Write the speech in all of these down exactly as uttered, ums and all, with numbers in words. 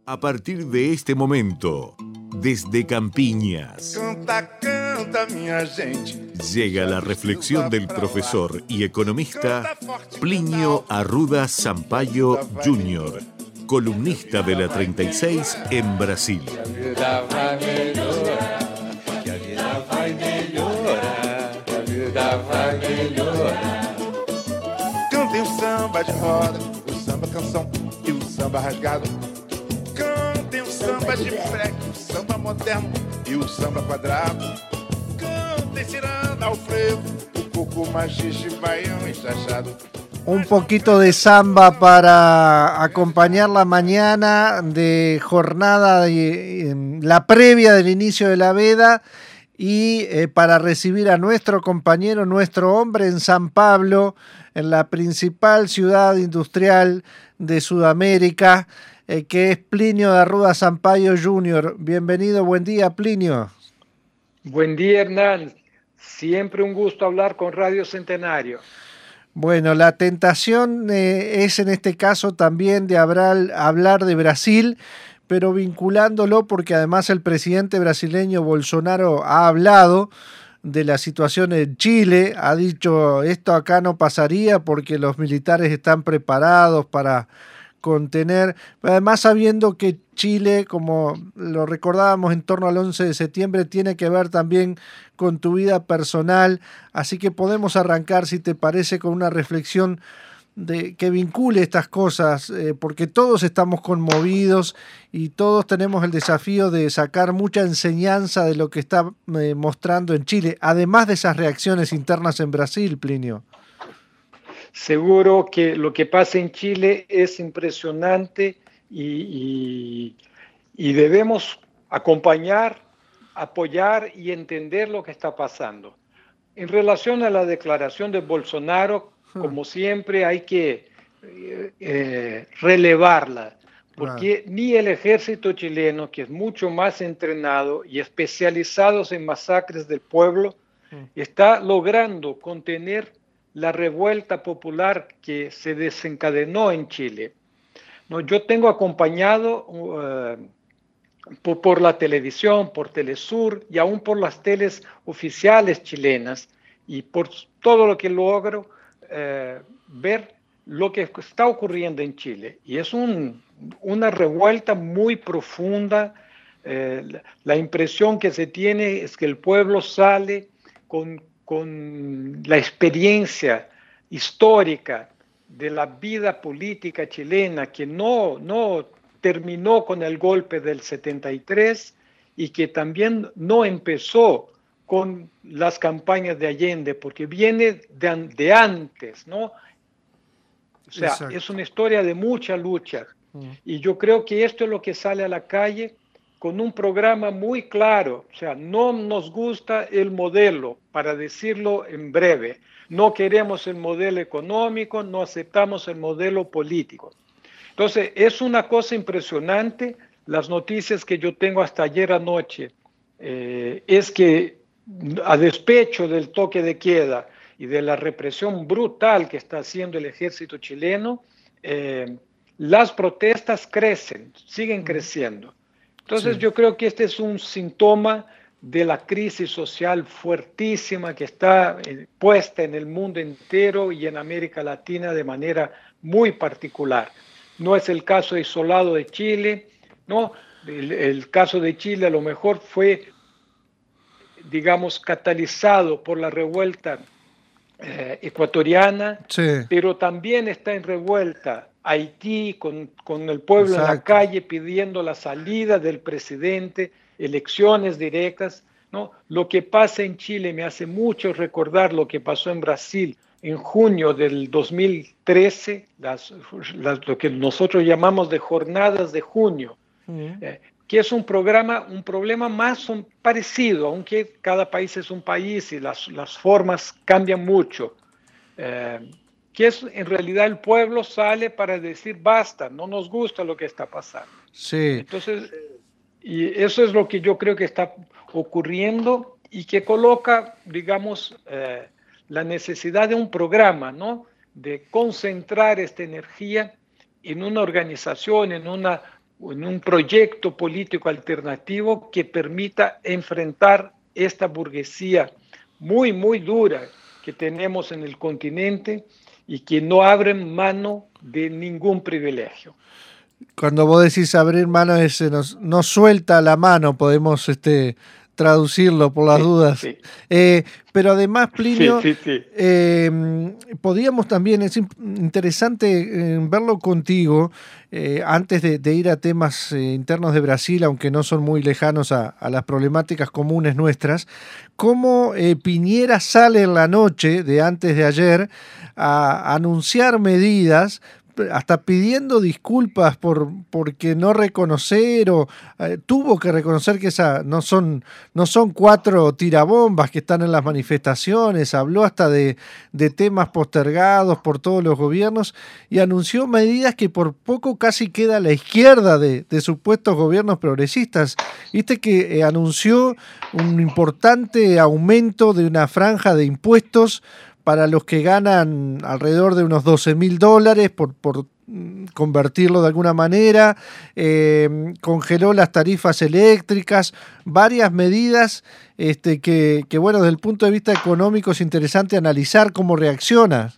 A partir de este momento, desde Campiñas, Canta, canta, minha gente. llega la reflexión del profesor y economista Plinio Arruda Sampaio júnior, columnista de la treinta y seis en Brasil. Que a vida vai melhorar, que a vida vai melhorar, que a vida vai melhorar. Cantem o samba de roda, o samba canção e o samba rasgado. Cantem o samba de freque, o samba moderno e o samba quadrado. Cantem tirando ao frevo, o coco machixe, baião e chachado. Un poquito de samba para acompañar la mañana de jornada, de, la previa del inicio de la veda y eh, para recibir a nuestro compañero, nuestro hombre en San Pablo, en la principal ciudad industrial de Sudamérica, eh, que es Plinio de Arruda Sampaio júnior Bienvenido, buen día, Plinio. Buen día, Hernán. Siempre un gusto hablar con Radio Centenario. Bueno, la tentación eh, es en este caso también de hablar, hablar de Brasil, pero vinculándolo porque además el presidente brasileño Bolsonaro ha hablado de la situación en Chile, ha dicho esto acá no pasaría porque los militares están preparados para contener, además sabiendo que Chile, como lo recordábamos en torno al once de septiembre, tiene que ver también con tu vida personal, así que podemos arrancar, si te parece, con una reflexión de que vincule estas cosas, eh, porque todos estamos conmovidos y todos tenemos el desafío de sacar mucha enseñanza de lo que está eh, mostrando en Chile, además de esas reacciones internas en Brasil, Plinio. Seguro que lo que pasa en Chile es impresionante y, y, y debemos acompañar, apoyar y entender lo que está pasando. En relación a la declaración de Bolsonaro, como siempre hay que eh, eh, relevarla, porque ah. ni el ejército chileno, que es mucho más entrenado y especializado en masacres del pueblo, mm. está logrando contener la revuelta popular que se desencadenó en Chile. No, yo tengo acompañado uh, por, por la televisión, por Telesur y aún por las teles oficiales chilenas y por todo lo que logro uh, ver lo que está ocurriendo en Chile. Y es un, una revuelta muy profunda. Uh, la, la impresión que se tiene es que el pueblo sale con con la experiencia histórica de la vida política chilena que no, no terminó con el golpe del setenta y tres y que también no empezó con las campañas de Allende, porque viene de, de antes, ¿no? O sea, Exacto. Es una historia de mucha lucha. Mm. Y yo creo que esto es lo que sale a la calle con un programa muy claro, o sea, no nos gusta el modelo, para decirlo en breve, no queremos el modelo económico, no aceptamos el modelo político. Entonces, es una cosa impresionante, las noticias que yo tengo hasta ayer anoche, eh, es que a despecho del toque de queda y de la represión brutal que está haciendo el ejército chileno, eh, las protestas crecen, siguen creciendo. Entonces sí. Yo creo que este es un síntoma de la crisis social fuertísima que está eh, puesta en el mundo entero y en América Latina de manera muy particular. No es el caso isolado de Chile, ¿no? El, el caso de Chile a lo mejor fue, digamos, catalizado por la revuelta eh, ecuatoriana, sí. Pero también está en revuelta Haití, con, con el pueblo Exacto. En la calle pidiendo la salida del presidente, elecciones directas, ¿no? Lo que pasa en Chile me hace mucho recordar lo que pasó en Brasil en junio del dos mil trece, las, las, lo que nosotros llamamos de jornadas de junio, uh-huh. eh, que es un programa, un problema más un, parecido, aunque cada país es un país y las, las formas cambian mucho. Eh, que es en realidad el pueblo sale para decir basta, no nos gusta lo que está pasando. Sí. Entonces, y eso es lo que yo creo que está ocurriendo y que coloca, digamos, eh, la necesidad de un programa, ¿no? De concentrar esta energía en una organización, en una en un proyecto político alternativo que permita enfrentar esta burguesía muy, muy dura que tenemos en el continente y que no abren mano de ningún privilegio. Cuando vos decís abrir mano, es, nos, nos suelta la mano, podemos este, traducirlo por las sí, dudas. Sí. Eh, pero además, Plinio, sí, sí, sí. Eh, podríamos también, es interesante eh, verlo contigo, eh, antes de, de ir a temas eh, internos de Brasil, aunque no son muy lejanos a, a las problemáticas comunes nuestras, cómo eh, Piñera sale en la noche de antes de ayer a, a anunciar medidas, hasta pidiendo disculpas por porque no reconocer o eh, tuvo que reconocer que esa no son no son cuatro tirabombas que están en las manifestaciones, habló hasta de, de temas postergados por todos los gobiernos y anunció medidas que por poco casi queda a la izquierda de, de supuestos gobiernos progresistas. Viste que eh, anunció un importante aumento de una franja de impuestos para los que ganan alrededor de unos doce mil dólares por, por convertirlo de alguna manera, eh, congeló las tarifas eléctricas, varias medidas este, que, que, bueno, desde el punto de vista económico es interesante analizar cómo reacciona.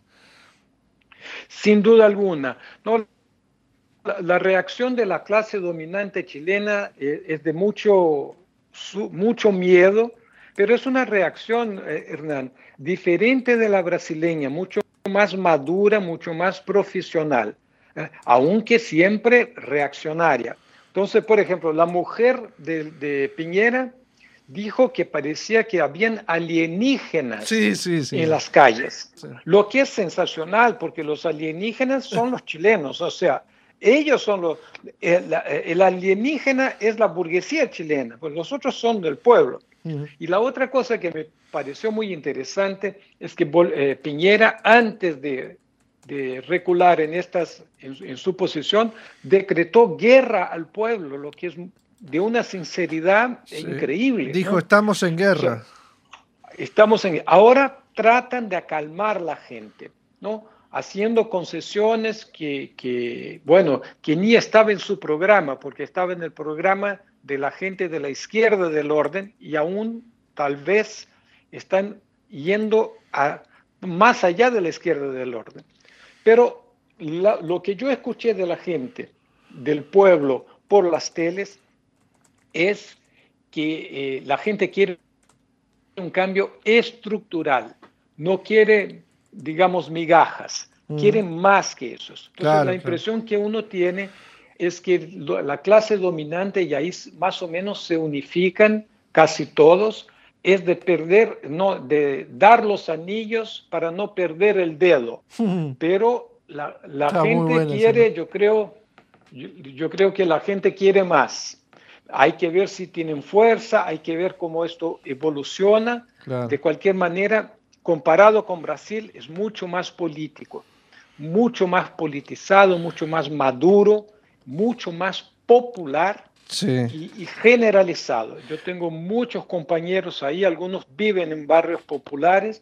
Sin duda alguna. No, la, la reacción de la clase dominante chilena es, es de mucho, su, mucho miedo, pero es una reacción, eh, Hernán, diferente de la brasileña, mucho más madura, mucho más profesional, eh, aunque siempre reaccionaria. Entonces, por ejemplo, la mujer de, de Piñera dijo que parecía que habían alienígenas sí, sí, sí. en las calles, sí. Lo que es sensacional, porque los alienígenas son los chilenos, o sea, ellos son los... El, el alienígena es la burguesía chilena, pues los otros son del pueblo. Y la otra cosa que me pareció muy interesante es que eh, Piñera, antes de, de recular en, estas, en, en su posición, decretó guerra al pueblo, lo que es de una sinceridad sí. increíble. Dijo, ¿no? estamos en guerra. O sea, estamos en Ahora tratan de acalmar la gente, ¿no? Haciendo concesiones que, que, bueno, que ni estaba en su programa, porque estaba en el programa de la gente de la izquierda del orden y aún tal vez están yendo a, más allá de la izquierda del orden. Pero la, lo que yo escuché de la gente, del pueblo, por las teles, es que eh, la gente quiere un cambio estructural, no quiere, digamos, migajas, mm. quiere más que eso. Entonces, claro, la impresión claro. que uno tiene es que la clase dominante, y ahí más o menos se unifican casi todos, es de perder, no, de dar los anillos para no perder el dedo. Pero la, la gente bueno, quiere, sí. yo creo, yo, yo creo que la gente quiere más. Hay que ver si tienen fuerza, hay que ver cómo esto evoluciona. Claro. De cualquier manera, comparado con Brasil, es mucho más político, mucho más politizado, mucho más maduro, mucho más popular sí. y, y generalizado. Yo tengo muchos compañeros ahí, algunos viven en barrios populares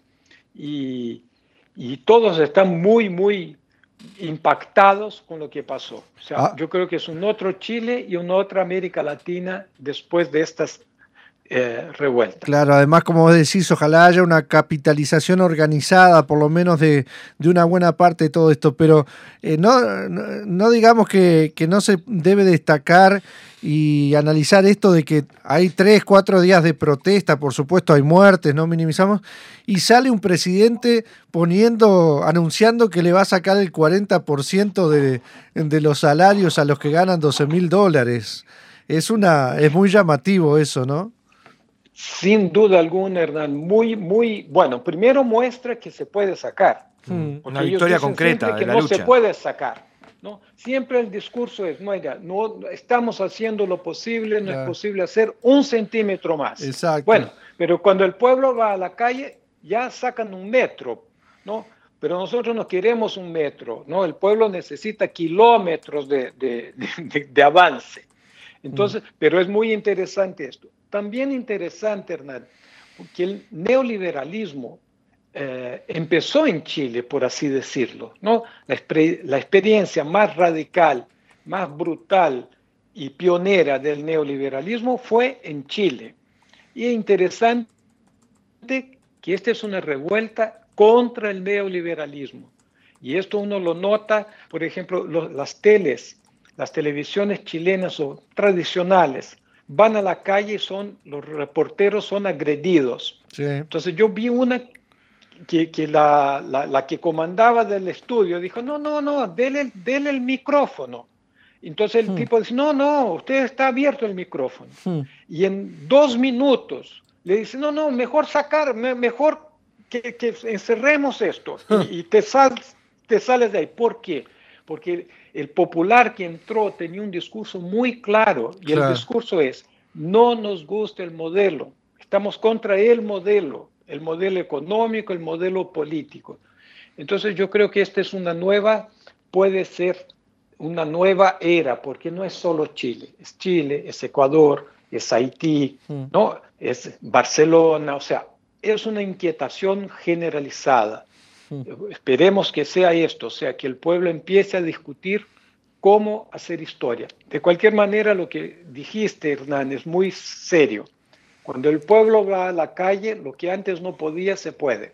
y, y todos están muy, muy impactados con lo que pasó. O sea, ah. yo creo que es un otro Chile y una otra América Latina después de estas eh, revueltas. Claro, además, como vos decís, ojalá haya una capitalización organizada, por lo menos de, de una buena parte de todo esto, pero eh, no, no, no digamos que, que no se debe destacar y analizar esto de que hay tres, cuatro días de protesta, por supuesto hay muertes, no minimizamos, y sale un presidente poniendo, anunciando que le va a sacar el cuarenta por ciento de, de los salarios a los que ganan doce mil dólares. Es una, es muy llamativo eso, ¿no? Sin duda alguna, Hernán, muy, muy, bueno, primero muestra que se puede sacar. Mm. Una victoria concreta que de la no lucha. se puede sacar, ¿no? Siempre el discurso es, mira, no, estamos haciendo lo posible, no claro. es posible hacer un centímetro más. Exacto. Bueno, pero cuando el pueblo va a la calle, ya sacan un metro, ¿no? Pero nosotros no queremos un metro, ¿no? El pueblo necesita kilómetros de, de, de, de avance. Entonces, mm. pero es muy interesante esto. También interesante, Hernán, que el neoliberalismo eh, empezó en Chile, por así decirlo, ¿no? La, la experiencia más radical, más brutal y pionera del neoliberalismo fue en Chile. Y es interesante que esta es una revuelta contra el neoliberalismo. Y esto uno lo nota, por ejemplo, los, las teles, las televisiones chilenas o tradicionales, van a la calle y son, los reporteros son agredidos. Sí. Entonces yo vi una que, que la, la, la que comandaba del estudio dijo, no, no, no, dele, dele el micrófono. Entonces el hmm. tipo dice, no, no, usted está abierto el micrófono. Hmm. Y en dos minutos le dice, no, no, mejor sacar, mejor que, que encerremos esto y, y te, sal, te sales de ahí. ¿Por qué? Porque el popular que entró tenía un discurso muy claro y claro. el discurso es, no nos gusta el modelo, estamos contra el modelo, el modelo económico, el modelo político. Entonces yo creo que esta es una nueva, puede ser una nueva era, porque no es solo Chile, es Chile, es Ecuador, es Haití, mm. ¿no? Es Barcelona, o sea, es una inquietación generalizada. Mm. Esperemos que sea esto, o sea, que el pueblo empiece a discutir cómo hacer historia. De cualquier manera, lo que dijiste, Hernán, es muy serio. Cuando el pueblo va a la calle, lo que antes no podía, se puede.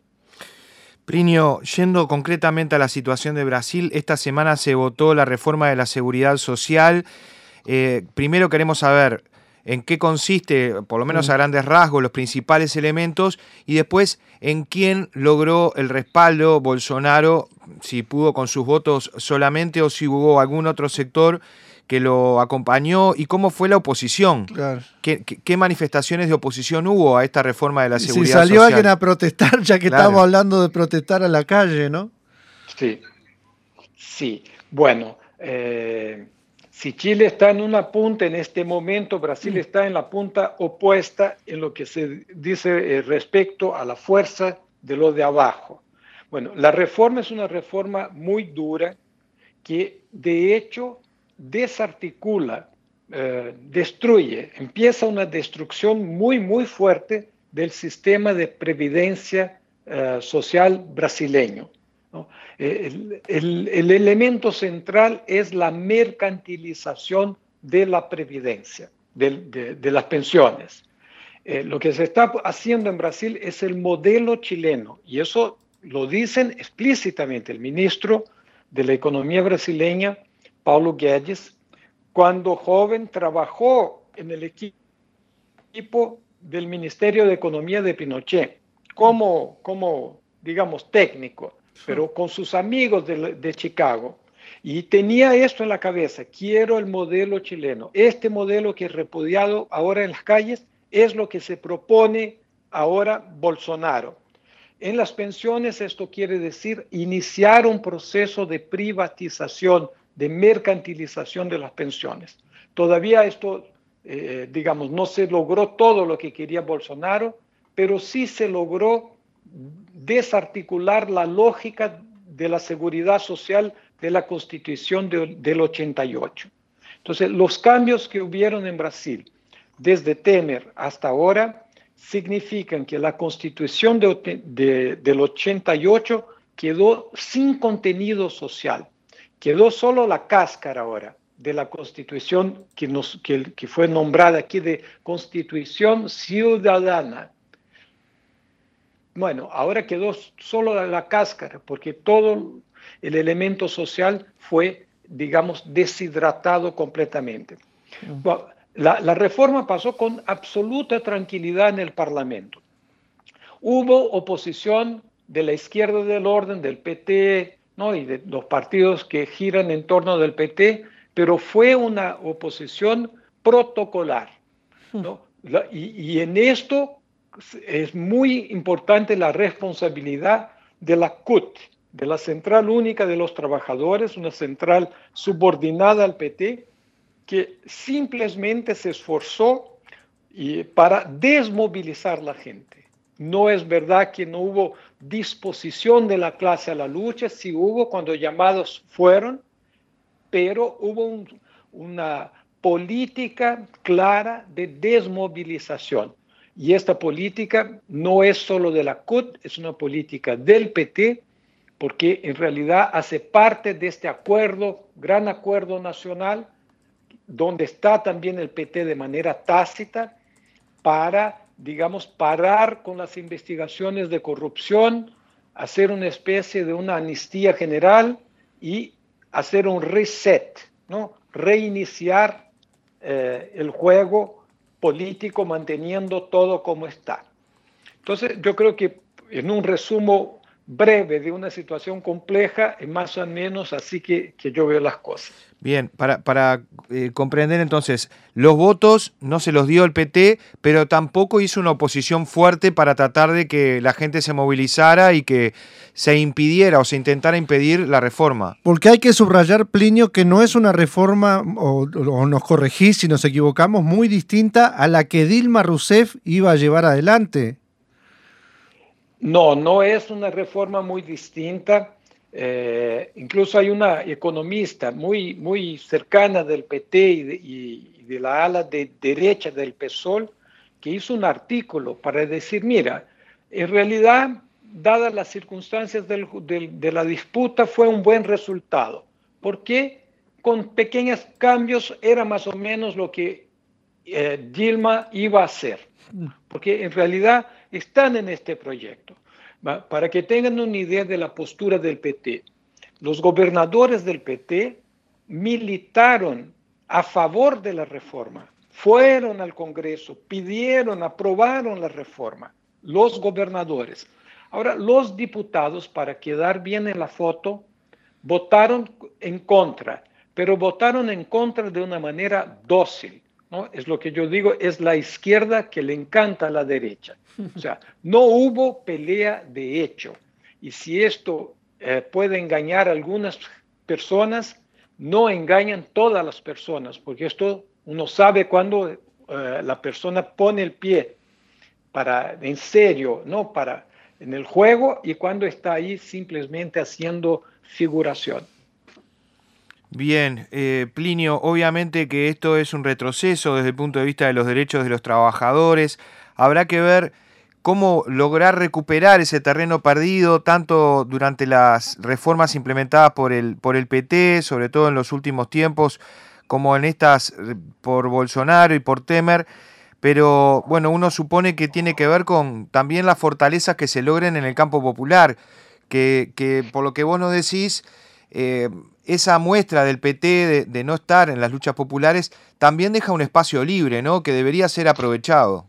Plinio, yendo concretamente a la situación de Brasil, esta semana se votó la reforma de la seguridad social. Eh, primero queremos saber en qué consiste, por lo menos a grandes rasgos, los principales elementos, y después en quién logró el respaldo Bolsonaro, si pudo con sus votos solamente o si hubo algún otro sector que lo acompañó, y cómo fue la oposición. Claro. ¿Qué, qué, ¿Qué manifestaciones de oposición hubo a esta reforma de la seguridad social? Si salió social? alguien a protestar, ya que claro. estamos hablando de protestar a la calle, ¿no? Sí, sí. Bueno, eh, si Chile está en una punta en este momento, Brasil mm. está en la punta opuesta en lo que se dice eh, respecto a la fuerza de lo de abajo. Bueno, la reforma es una reforma muy dura que, de hecho, desarticula, eh, destruye, empieza una destrucción muy, muy fuerte del sistema de previdencia eh, social brasileño, ¿no? El, el, el elemento central es la mercantilización de la previdencia, de, de, de las pensiones. Eh, lo que se está haciendo en Brasil es el modelo chileno, y eso lo dicen explícitamente el ministro de la Economía brasileña, Paulo Guedes, cuando joven trabajó en el equipo del Ministerio de Economía de Pinochet, como, como digamos, técnico, pero con sus amigos de, de Chicago. Y tenía esto en la cabeza, quiero el modelo chileno. Este modelo que es repudiado ahora en las calles es lo que se propone ahora Bolsonaro. En las pensiones esto quiere decir iniciar un proceso de privatización, de mercantilización de las pensiones. Todavía esto, eh, digamos, no se logró todo lo que quería Bolsonaro, pero sí se logró desarticular la lógica de la seguridad social de la Constitución de, del ochenta y ocho. Entonces, los cambios que hubieron en Brasil, desde Temer hasta ahora, significan que la Constitución de, de, del ochenta y ocho quedó sin contenido social. Quedó solo la cáscara ahora de la Constitución que, nos, que, que fue nombrada aquí de Constitución Ciudadana. Bueno, ahora quedó solo la, la cáscara porque todo el elemento social fue, digamos, deshidratado completamente. Mm. Bueno, la, la reforma pasó con absoluta tranquilidad en el Parlamento. Hubo oposición de la izquierda del orden, del P T, ¿no? Y de los partidos que giran en torno del P T, pero fue una oposición protocolar, ¿no? La, y, y en esto es muy importante la responsabilidad de la C U T, de la Central Única de los Trabajadores, una central subordinada al P T, que simplemente se esforzó y, para desmovilizar la gente. No es verdad que no hubo disposición de la clase a la lucha, sí hubo cuando llamados fueron, pero hubo un, una política clara de desmovilización. Y esta política no es solo de la C U T, es una política del P T, porque en realidad hace parte de este acuerdo, gran acuerdo nacional, donde está también el P T de manera tácita para, digamos, parar con las investigaciones de corrupción, hacer una especie de una amnistía general y hacer un reset, ¿no? Reiniciar eh, el juego político manteniendo todo como está. Entonces, yo creo que en un resumen breve de una situación compleja, es más o menos así que, que yo veo las cosas. Bien, para, para eh, comprender entonces, los votos no se los dio el P T, pero tampoco hizo una oposición fuerte para tratar de que la gente se movilizara y que se impidiera o se intentara impedir la reforma. Porque hay que subrayar, Plinio, que no es una reforma, o, o nos corregís si nos equivocamos, muy distinta a la que Dilma Rousseff iba a llevar adelante. No, no es una reforma muy distinta. Eh, incluso hay una economista muy, muy cercana del P T y de, y de la ala de derecha del P SOL que hizo un artículo para decir, mira, en realidad, dadas las circunstancias del, del, de la disputa, fue un buen resultado, porque con pequeños cambios era más o menos lo que eh, Dilma iba a hacer, porque en realidad están en este proyecto. Para que tengan una idea de la postura del P T, los gobernadores del P T militaron a favor de la reforma, fueron al Congreso, pidieron, aprobaron la reforma, los gobernadores. Ahora, los diputados, para quedar bien en la foto, votaron en contra, pero votaron en contra de una manera dócil, ¿no? Es lo que yo digo, es la izquierda que le encanta a la derecha. O sea, no hubo pelea de hecho. Y si esto eh, puede engañar a algunas personas, no engañan todas las personas, porque esto uno sabe cuando eh, la persona pone el pie para, en serio, ¿no? Para, en el juego, y cuando está ahí simplemente haciendo figuración. Bien, eh, Plinio, obviamente que esto es un retroceso desde el punto de vista de los derechos de los trabajadores. Habrá que ver cómo lograr recuperar ese terreno perdido, tanto durante las reformas implementadas por el, por el P T, sobre todo en los últimos tiempos, como en estas por Bolsonaro y por Temer. Pero bueno, uno supone que tiene que ver con también las fortalezas que se logren en el campo popular, que, que por lo que vos nos decís, eh, esa muestra del P T de, de no estar en las luchas populares también deja un espacio libre, ¿no? Que debería ser aprovechado.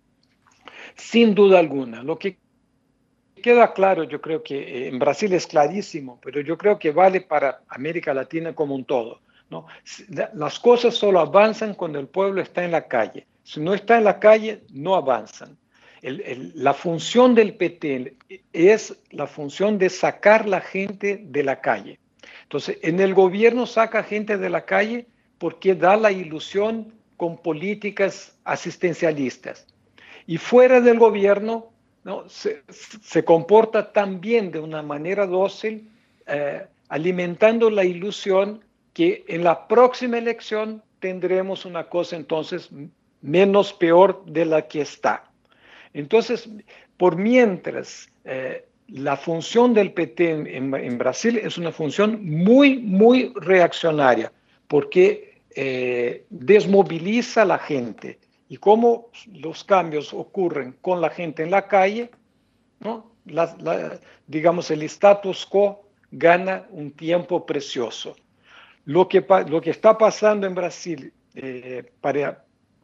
Sin duda alguna. Lo que queda claro, yo creo que en Brasil es clarísimo, pero yo creo que vale para América Latina como un todo, ¿no? Las cosas solo avanzan cuando el pueblo está en la calle. Si no está en la calle, no avanzan. El, el, la función del P T es la función de sacar la gente de la calle. Entonces, en el gobierno saca gente de la calle porque da la ilusión con políticas asistencialistas. Y fuera del gobierno, ¿no? se, se comporta también de una manera dócil, eh, alimentando la ilusión que en la próxima elección tendremos una cosa entonces menos peor de la que está. Entonces, por mientras, eh, la función del P T en, en, en Brasil es una función muy, muy reaccionaria, porque eh, desmoviliza a la gente. Y como los cambios ocurren con la gente en la calle, ¿no? la, la, digamos, el status quo gana un tiempo precioso. Lo que, lo que está pasando en Brasil, eh, para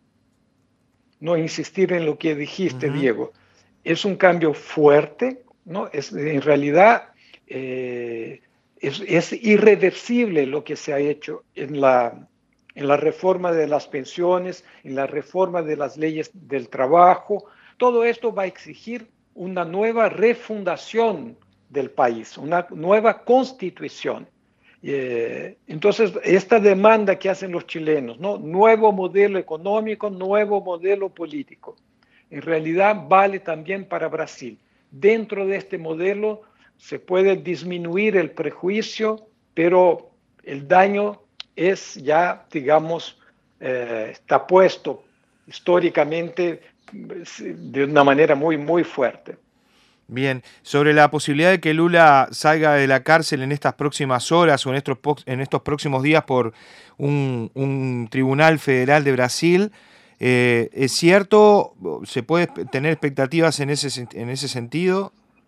no insistir en lo que dijiste, uh-huh. Diego, es un cambio fuerte, ¿no? Es, en realidad eh, es, es irreversible lo que se ha hecho en la... en la reforma de las pensiones, en la reforma de las leyes del trabajo. Todo esto va a exigir una nueva refundación del país, una nueva constitución. Eh, entonces, esta demanda que hacen los chilenos, ¿no? Nuevo modelo económico, nuevo modelo político, en realidad vale también para Brasil. Dentro de este modelo se puede disminuir el prejuicio, pero el daño es ya, digamos, eh, está puesto históricamente de una manera muy, muy fuerte. Bien, sobre la posibilidad de que Lula salga de la cárcel en estas próximas horas o en estos, en estos próximos días por un, un tribunal federal de Brasil, eh, ¿es cierto? ¿Se puede tener expectativas en ese, en ese sentido?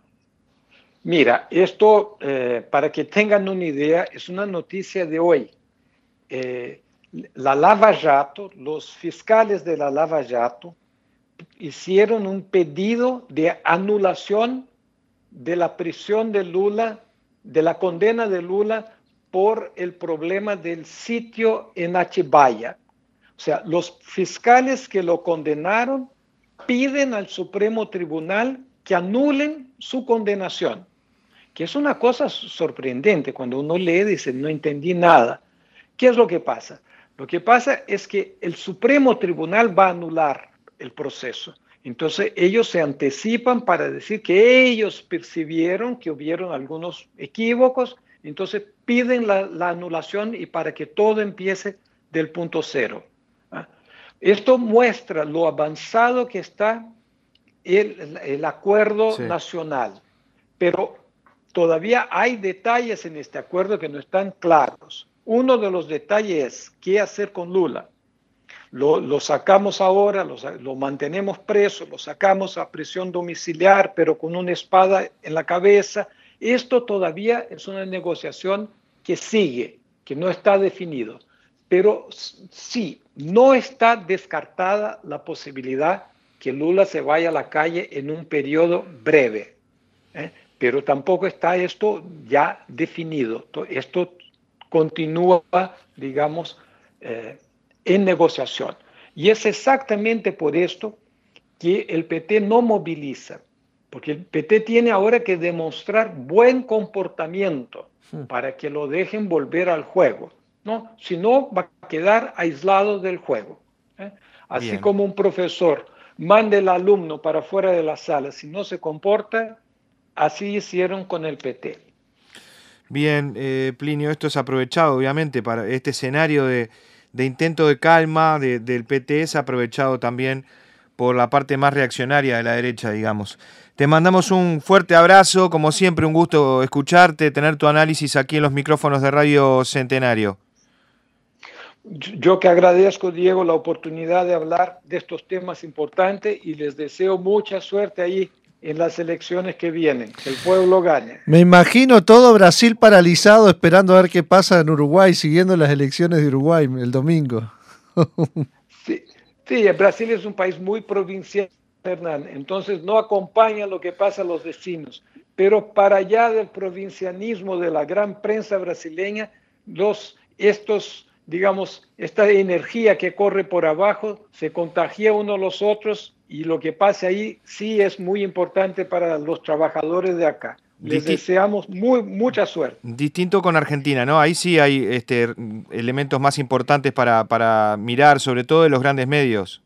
Mira, esto, eh, para que tengan una idea, es una noticia de hoy. Eh, la Lava Jato, los fiscales de la Lava Jato, hicieron un pedido de anulación de la prisión de Lula, de la condena de Lula por el problema del sitio en Atibaia. O sea, los fiscales que lo condenaron piden al Supremo Tribunal que anulen su condenación, que es una cosa sorprendente. Cuando uno lee, dice, no entendí nada. ¿Qué es lo que pasa? Lo que pasa es que el Supremo Tribunal va a anular el proceso. Entonces ellos se anticipan para decir que ellos percibieron que hubieron algunos equívocos, entonces piden la, la anulación y para que todo empiece del punto cero. ¿Ah? Esto muestra lo avanzado que está el, el acuerdo sí. nacional, pero todavía hay detalles en este acuerdo que no están claros. Uno de los detalles es qué hacer con Lula. Lo, lo sacamos ahora, lo, lo mantenemos preso, lo sacamos a prisión domiciliar, pero con una espada en la cabeza. Esto todavía es una negociación que sigue, que no está definido. Pero sí, no está descartada la posibilidad que Lula se vaya a la calle en un periodo breve. ¿eh? Pero tampoco está esto ya definido. Esto continúa, digamos, eh, en negociación. Y es exactamente por esto que el P T no moviliza, porque el P T tiene ahora que demostrar buen comportamiento sí. para que lo dejen volver al juego, ¿no? Si no, va a quedar aislado del juego. ¿eh? Así Bien. Como un profesor manda al alumno para fuera de la sala, si no se comporta, así hicieron con el P T. Bien, eh, Plinio, esto es aprovechado, obviamente, para este escenario de de intento de calma de, del P T es aprovechado también por la parte más reaccionaria de la derecha, digamos. Te mandamos un fuerte abrazo, como siempre un gusto escucharte, tener tu análisis aquí en los micrófonos de Radio Centenario. Yo que agradezco, Diego, la oportunidad de hablar de estos temas importantes y les deseo mucha suerte ahí en las elecciones que vienen, que el pueblo gane. Me imagino todo Brasil paralizado esperando a ver qué pasa en Uruguay, siguiendo las elecciones de Uruguay el domingo. Sí, sí, Brasil es un país muy provincial, Hernán, entonces no acompaña lo que pasa a los vecinos, pero para allá del provincianismo de la gran prensa brasileña, los, estos, digamos, esta energía que corre por abajo se contagia uno a los otros. Y lo que pasa ahí sí es muy importante para los trabajadores de acá. Les Disti deseamos muy, mucha suerte. Distinto con Argentina, ¿no? Ahí sí hay este, elementos más importantes para, para mirar, sobre todo de los grandes medios.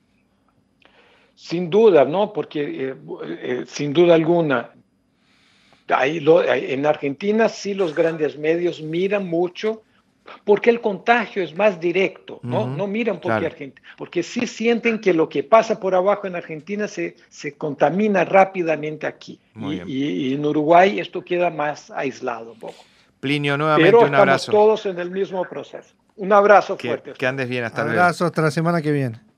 Sin duda, ¿no? Porque eh, eh, sin duda alguna, ahí lo, en Argentina sí los grandes medios miran mucho porque el contagio es más directo, ¿no? Uh-huh. No miran porque, claro. Argentina, porque sí sienten que lo que pasa por abajo en Argentina se, se contamina rápidamente aquí. Y, y, y en Uruguay esto queda más aislado un poco. Plinio, nuevamente Pero un abrazo. Pero estamos todos en el mismo proceso. Un abrazo que, fuerte. Que andes bien, hasta luego. Abrazo hasta la semana que viene.